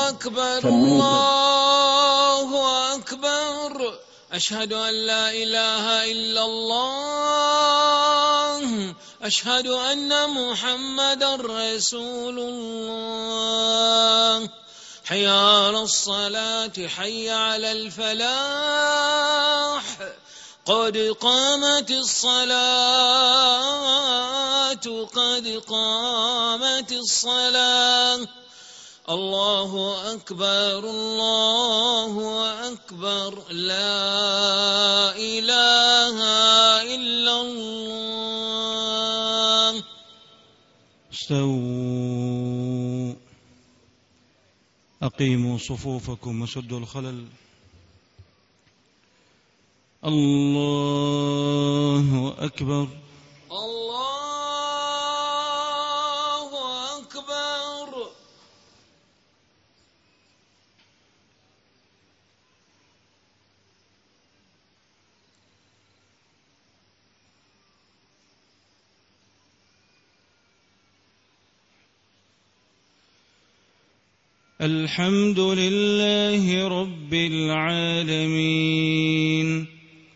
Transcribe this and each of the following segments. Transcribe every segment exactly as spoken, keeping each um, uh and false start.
أكبر الله أكبر أشهد أن لا إله إلا الله أشهد أن محمدا رسول الله حي على الصلاة حي على الفلاح قد قامت الصلاة قد قامت الصلاة الله أكبر الله أكبر لا إله إلا الله. استووا أقيموا صفوفكم وسدوا الخلل. الله أكبر الله أكبر. الحمد لله رب العالمين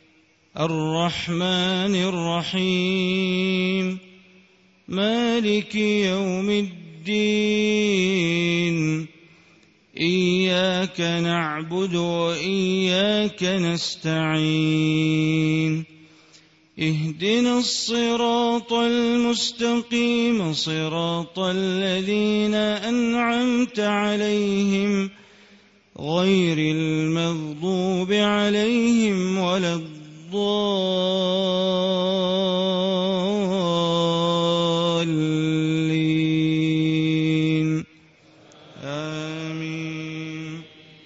الرحمن الرحيم مالك يوم الدين إياك نعبد وإياك نستعين اهدنا الصراط المستقيم صراط الذين أنعمت عليهم غير المغضوب عليهم ولا الضالين آمين.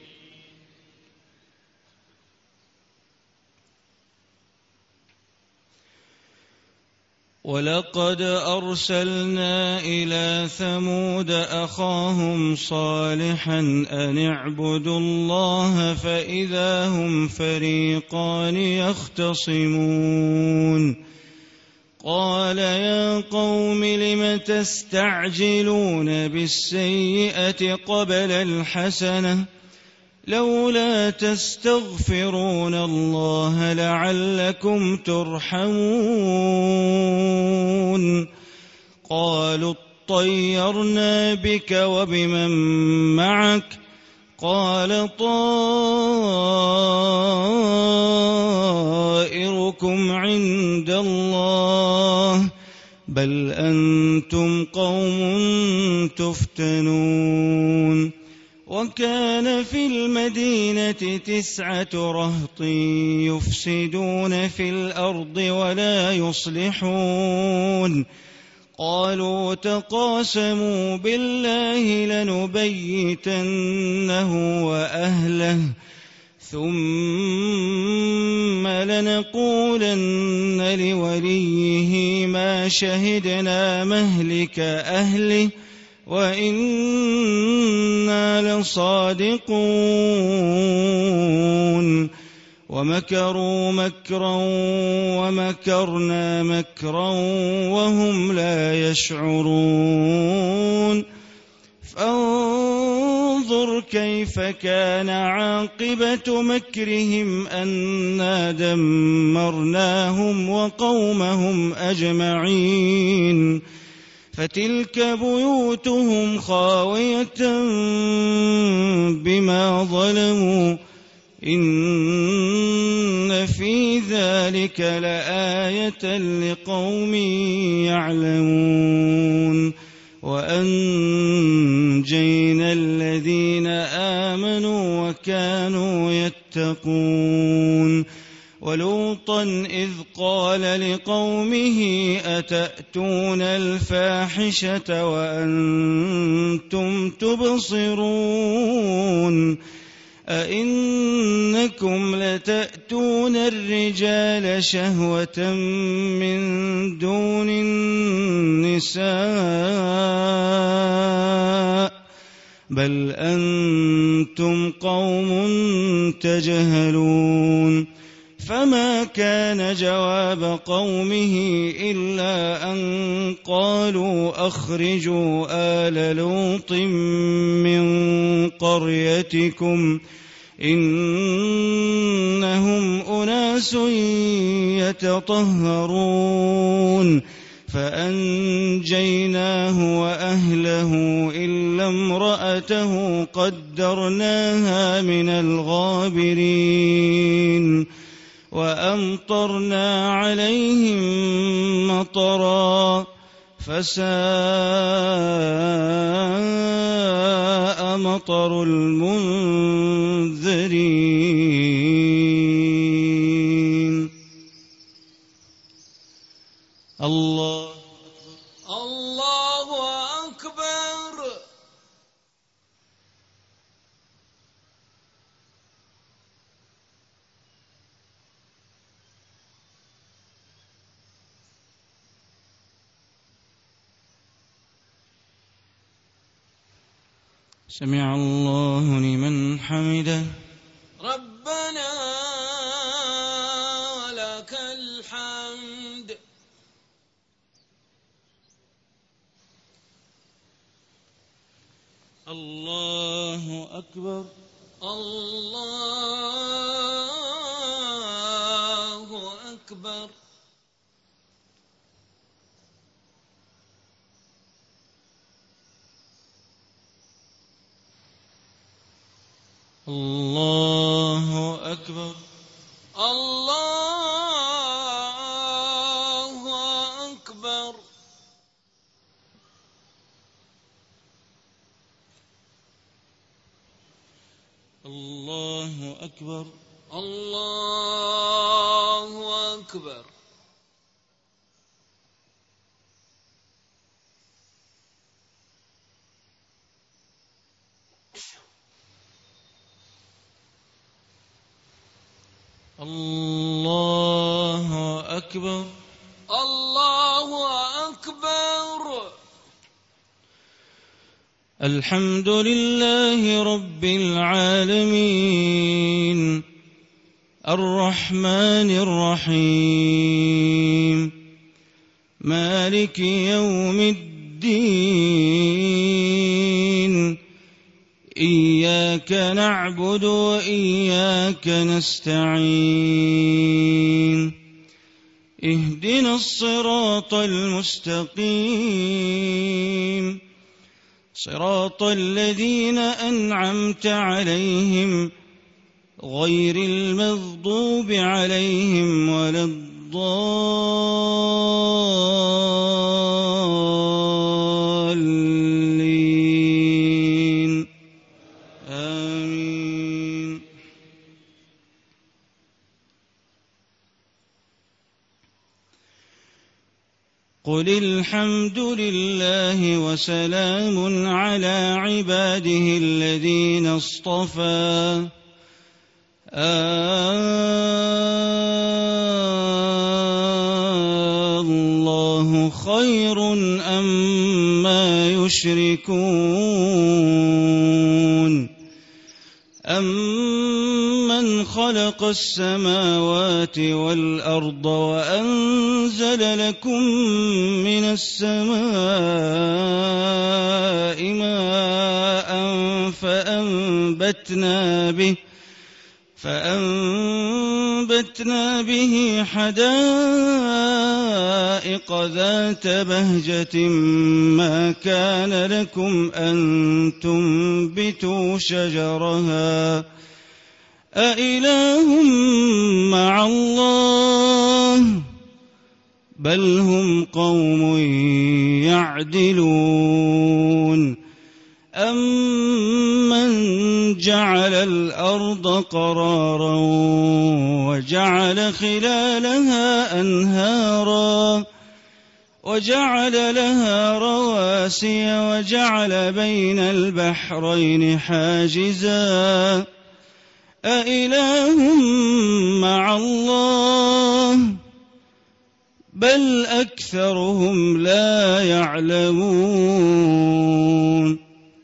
ولقد أرسلنا إلى ثمود أخاهم صالحا أن اعبدوا الله فإذا هم فريقان يختصمون قال يا قوم لم تستعجلون بالسيئة قبل الحسنة لولا تستغفرون الله لعلكم ترحمون قالوا اطيرنا بك وبمن معك قال طائركم عند الله بل أنتم قوم تفتنون وكان في المدينة تسعة رهط يفسدون في الأرض ولا يصلحون قالوا تقاسموا بالله لنبيتنه وأهله ثم لنقولن لوليه ما شهدنا مهلك أهله وإنا لصادقون ومكروا مكرا ومكرنا مكرا وهم لا يشعرون فانظر كيف كان عاقبة مكرهم أنا دمرناهم وقومهم أجمعين فتلك بيوتهم خاوية بما ظلموا إن في ذلك لآية لقوم يعلمون وأنجينا الذين آمنوا وكانوا يتقون ولوطا إذ قال لقومه أتأتون الفاحشة وأنتم تبصرون أئنكم لتأتون الرجال شهوة من دون النساء بل أنتم قوم تجهلون فما كان جواب قومه إلا أن قالوا أخرجوا آل لوط من قريتكم إنهم أناس يتطهرون فأنجيناه وأهله إلا امرأته قدرناها من الغابرين وأمطرنا عليهم مطرا فساء مطر المنذرين. الله الله أكبر. سمع الله لمن حمده. ربنا لك الحمد. الله أكبر. الله أكبر. الله أكبر. الله أكبر. الله أكبر. الله أكبر. الله أكبر. الله أكبر. الحمد لله رب العالمين الرحمن الرحيم مالك يوم الدين إياك نعبد وإياك نستعين اهدنا الصراط المستقيم صراط الذين أنعمت عليهم غير المغضوب عليهم ولا الضالين آمين. قل الحمد لله وسلام على عباده الذين اصطفى الله خير أما يشركون أمن خلق السماوات والأرض وأنزل لكم من السماء ماء فأنبتنا به فأنبتنا به حدائق ذات بهجة ما كان لكم أن تنبتوا شجرها أإله مع الله بل هم قوم يعدلون. أمن جعل الأرض قرارا وجعل خلالها أنهارا وجعل لها رواسي وجعل بين البحرين حاجزا أإله مع الله بل أكثرهم لا يعلمون.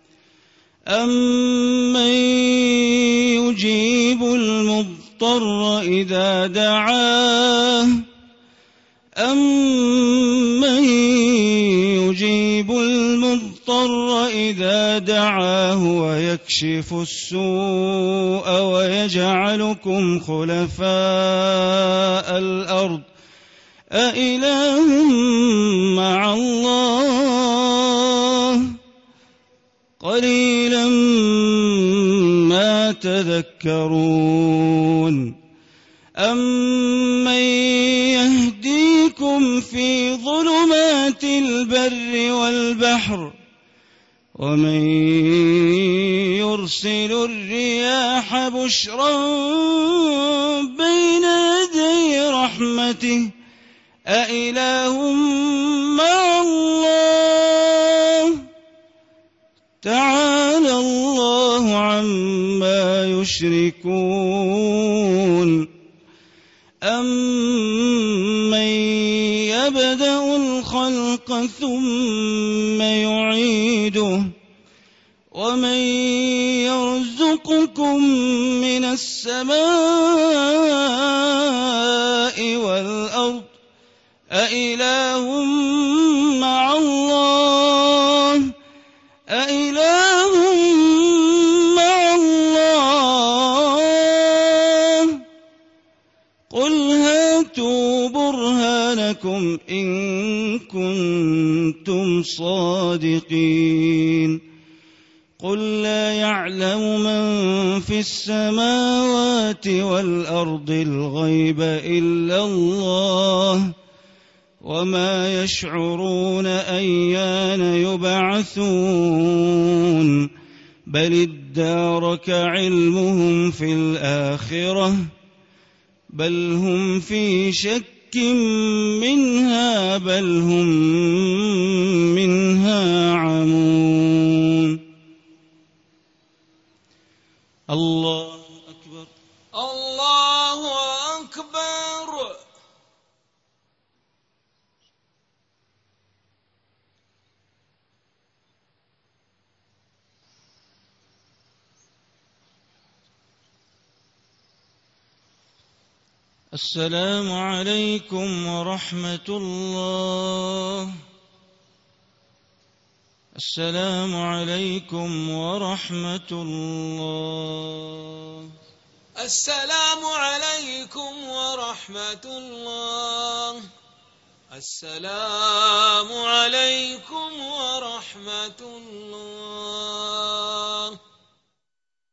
أمن يجيب المضطر إذا دعاه أمن يجيب المضطر إذا دعاه ويكشف السوء ويجعلكم خلفاء الأرض أإله مع الله قليلا ما تذكرون أمن يهديكم في ظلمات البر والبحر ومن يرسل الرياح بشرا بين يدي رحمته أإله مع الله تعالى الله عما يشركون أمن يبدأ الخلق ثم يعيده ومن يرزقكم من السماء والأرض أإله مع الله أإله مع الله قل هاتوا برهانكم إن كنتم صادقين قل لا يعلم من في السماوات والأرض الغيب إلا الله وما يشعرون أيان يبعثون بل ادارك علمهم في الآخرة بل هم في شك منها بل هم منها عمون الله أكبر الله أكبر. السلام عليكم ورحمة الله. السلام عليكم ورحمة الله. السلام عليكم ورحمة الله. السلام عليكم ورحمة الله.